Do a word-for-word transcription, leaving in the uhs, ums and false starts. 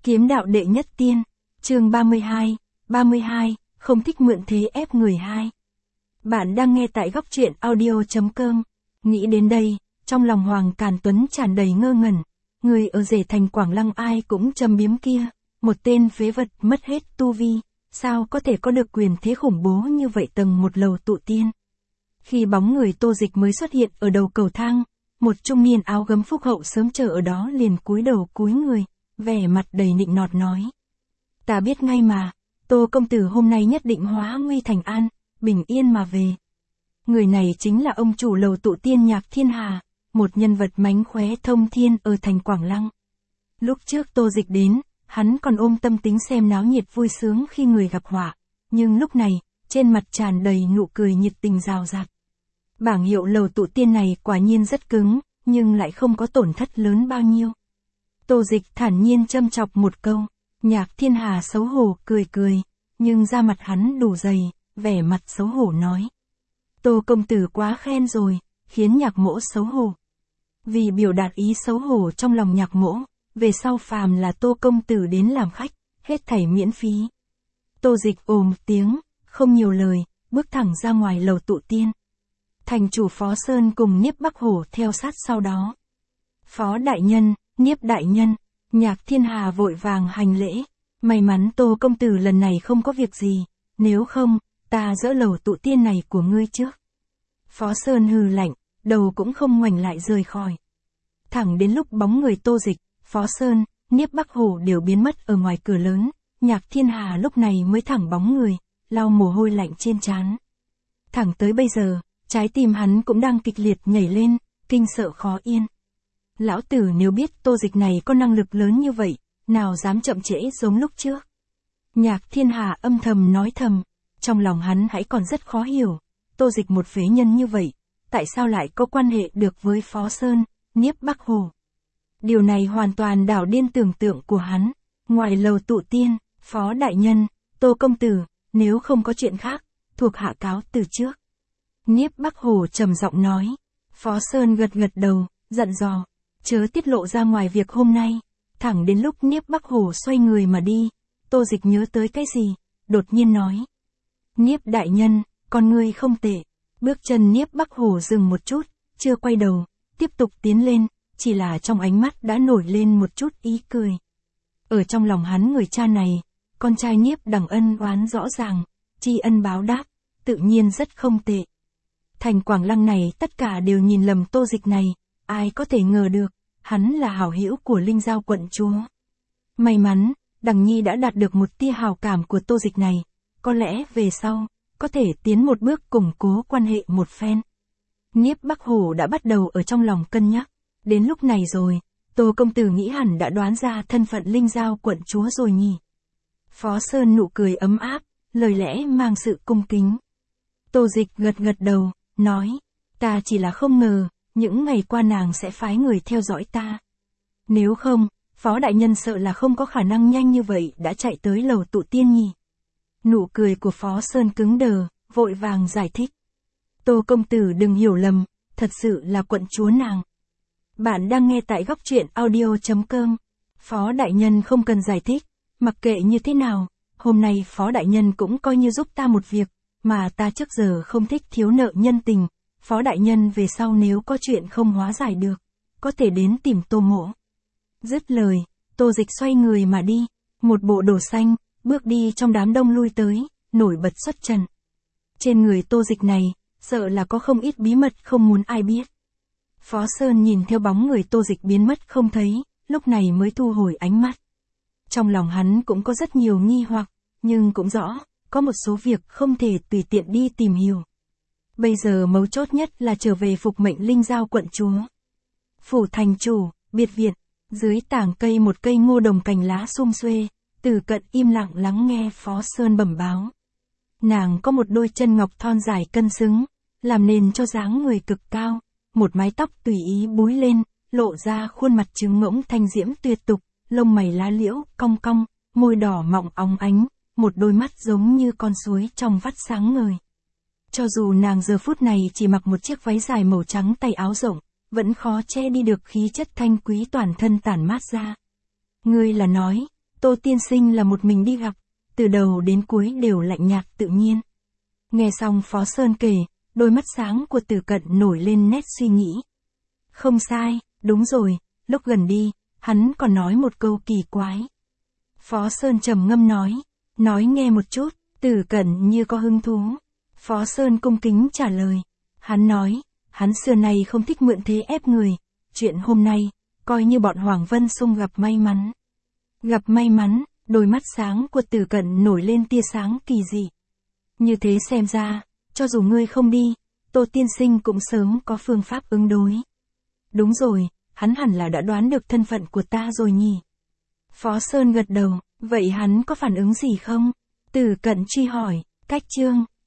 Kiếm đạo đệ nhất tiên, chương ba mươi hai, ba mươi hai, không thích mượn thế ép người hai. Bạn đang nghe tại góc truyện audio.com. Nghĩ đến đây, trong lòng Hoàng Càn Tuấn tràn đầy ngơ ngẩn. Người ở rể thành Quảng Lăng ai cũng châm biếm kia, một tên phế vật mất hết tu vi, sao có thể có được quyền thế khủng bố như vậy tầng một lầu tụ tiên. Khi bóng người Tô Dịch mới xuất hiện ở đầu cầu thang, một trung niên áo gấm phúc hậu sớm chờ ở đó liền cúi đầu cúi người, vẻ mặt đầy nịnh nọt nói. Ta biết ngay mà, Tô công tử hôm nay nhất định hóa nguy thành an, bình yên mà về. Người này chính là ông chủ lầu tụ tiên Nhạc Thiên Hà, một nhân vật mánh khóe thông thiên ở thành Quảng Lăng. Lúc trước Tô Dịch đến, hắn còn ôm tâm tính xem náo nhiệt vui sướng khi người gặp họa, nhưng lúc này, trên mặt tràn đầy nụ cười nhiệt tình rào rạt. Bảng hiệu lầu tụ tiên này quả nhiên rất cứng, nhưng lại không có tổn thất lớn bao nhiêu. Tô Dịch thản nhiên châm chọc một câu, Nhạc Thiên Hà xấu hổ cười cười, nhưng da mặt hắn đủ dày, vẻ mặt xấu hổ nói. Tô công tử quá khen rồi, khiến Nhạc mỗ xấu hổ. Vì biểu đạt ý xấu hổ trong lòng Nhạc mỗ, về sau phàm là Tô công tử đến làm khách, hết thảy miễn phí. Tô Dịch ồ một tiếng, không nhiều lời, bước thẳng ra ngoài lầu tụ tiên. Thành chủ Phó Sơn cùng Niếp Bắc Hổ theo sát sau đó. Phó đại nhân, Niếp đại nhân, Nhạc Thiên Hà vội vàng hành lễ. May mắn Tô công tử lần này không có việc gì, nếu không, ta dỡ lầu tụ tiên này của ngươi trước. Phó Sơn hừ lạnh, đầu cũng không ngoảnh lại rời khỏi. Thẳng đến lúc bóng người Tô Dịch, Phó Sơn, Niếp Bắc Hổ đều biến mất ở ngoài cửa lớn, Nhạc Thiên Hà lúc này mới thẳng bóng người, lau mồ hôi lạnh trên trán. Thẳng tới bây giờ, trái tim hắn cũng đang kịch liệt nhảy lên, kinh sợ khó yên. Lão tử nếu biết Tô Dịch này có năng lực lớn như vậy, nào dám chậm trễ giống lúc trước. Nhạc Thiên Hà âm thầm nói thầm, trong lòng hắn hãy còn rất khó hiểu, Tô Dịch một phế nhân như vậy, tại sao lại có quan hệ được với Phó Sơn, Niếp Bắc Hổ. Điều này hoàn toàn đảo điên tưởng tượng của hắn. Ngoài lầu tụ tiên, Phó đại nhân, Tô công tử, nếu không có chuyện khác, thuộc hạ cáo từ trước. Niếp Bắc Hổ trầm giọng nói. Phó Sơn gật gật đầu, dặn dò, chớ tiết lộ ra ngoài việc hôm nay. Thẳng đến lúc Niếp Bắc Hổ xoay người mà đi, Tô Dịch nhớ tới cái gì, đột nhiên nói. Niếp đại nhân, con ngươi không tệ. Bước chân Niếp Bắc Hổ dừng một chút, chưa quay đầu, tiếp tục tiến lên, chỉ là trong ánh mắt đã nổi lên một chút ý cười. Ở trong lòng hắn người cha này, con trai Niếp Đằng ân oán rõ ràng, tri ân báo đáp, tự nhiên rất không tệ. Thành Quảng Lăng này tất cả đều nhìn lầm Tô Dịch này, ai có thể ngờ được, hắn là hảo hữu của Linh Giao quận chúa. May mắn, Đằng Nhi đã đạt được một tia hào cảm của Tô Dịch này, có lẽ về sau, có thể tiến một bước củng cố quan hệ một phen. Niếp Bắc Hổ đã bắt đầu ở trong lòng cân nhắc, đến lúc này rồi, Tô công tử nghĩ hẳn đã đoán ra thân phận Linh Giao quận chúa rồi nhỉ. Phó Sơn nụ cười ấm áp, lời lẽ mang sự cung kính. Tô Dịch gật gật đầu, nói, ta chỉ là không ngờ, những ngày qua nàng sẽ phái người theo dõi ta. Nếu không, Phó đại nhân sợ là không có khả năng nhanh như vậy đã chạy tới lầu tụ tiên nhỉ. Nụ cười của Phó Sơn cứng đờ, vội vàng giải thích. Tô công tử đừng hiểu lầm, thật sự là quận chúa nàng. Bạn đang nghe tại góc truyện audio.com. Phó đại nhân không cần giải thích, mặc kệ như thế nào, hôm nay Phó đại nhân cũng coi như giúp ta một việc, mà ta trước giờ không thích thiếu nợ nhân tình. Phó đại nhân về sau nếu có chuyện không hóa giải được, có thể đến tìm Tô mỗ. Dứt lời, Tô Dịch xoay người mà đi, một bộ đồ xanh, bước đi trong đám đông lui tới, nổi bật xuất trần. Trên người Tô Dịch này, sợ là có không ít bí mật không muốn ai biết. Phó Sơn nhìn theo bóng người Tô Dịch biến mất không thấy, lúc này mới thu hồi ánh mắt. Trong lòng hắn cũng có rất nhiều nghi hoặc, nhưng cũng rõ, có một số việc không thể tùy tiện đi tìm hiểu. Bây giờ mấu chốt nhất là trở về phục mệnh Linh Giao quận chúa. Phủ thành chủ, biệt viện, dưới tảng cây một cây ngô đồng cành lá sum xuê, Từ Cận im lặng lắng nghe Phó Sơn bẩm báo. Nàng có một đôi chân ngọc thon dài cân xứng, làm nền cho dáng người cực cao, một mái tóc tùy ý búi lên, lộ ra khuôn mặt trứng ngỗng thanh diễm tuyệt tục, lông mày lá liễu, cong cong, môi đỏ mọng óng ánh, một đôi mắt giống như con suối trong vắt sáng ngời. Cho dù nàng giờ phút này chỉ mặc một chiếc váy dài màu trắng tay áo rộng, vẫn khó che đi được khí chất thanh quý toàn thân tản mát ra. Ngươi là nói, Tô tiên sinh là một mình đi gặp, từ đầu đến cuối đều lạnh nhạt tự nhiên. Nghe xong Phó Sơn kể, đôi mắt sáng của Tử Cận nổi lên nét suy nghĩ. Không sai, đúng rồi, lúc gần đi, hắn còn nói một câu kỳ quái. Phó Sơn trầm ngâm nói, nói nghe một chút. Tử Cận như có hứng thú. Phó Sơn cung kính trả lời. Hắn nói, hắn xưa nay không thích mượn thế ép người. Chuyện hôm nay, coi như bọn Hoàng Vân Sung gặp may mắn. Gặp may mắn, đôi mắt sáng của Tử Cận nổi lên tia sáng kỳ dị. Như thế xem ra, cho dù ngươi không đi, Tô tiên sinh cũng sớm có phương pháp ứng đối. Đúng rồi, hắn hẳn là đã đoán được thân phận của ta rồi nhỉ. Phó Sơn gật đầu, vậy hắn có phản ứng gì không? Tử Cận truy hỏi, cách chương.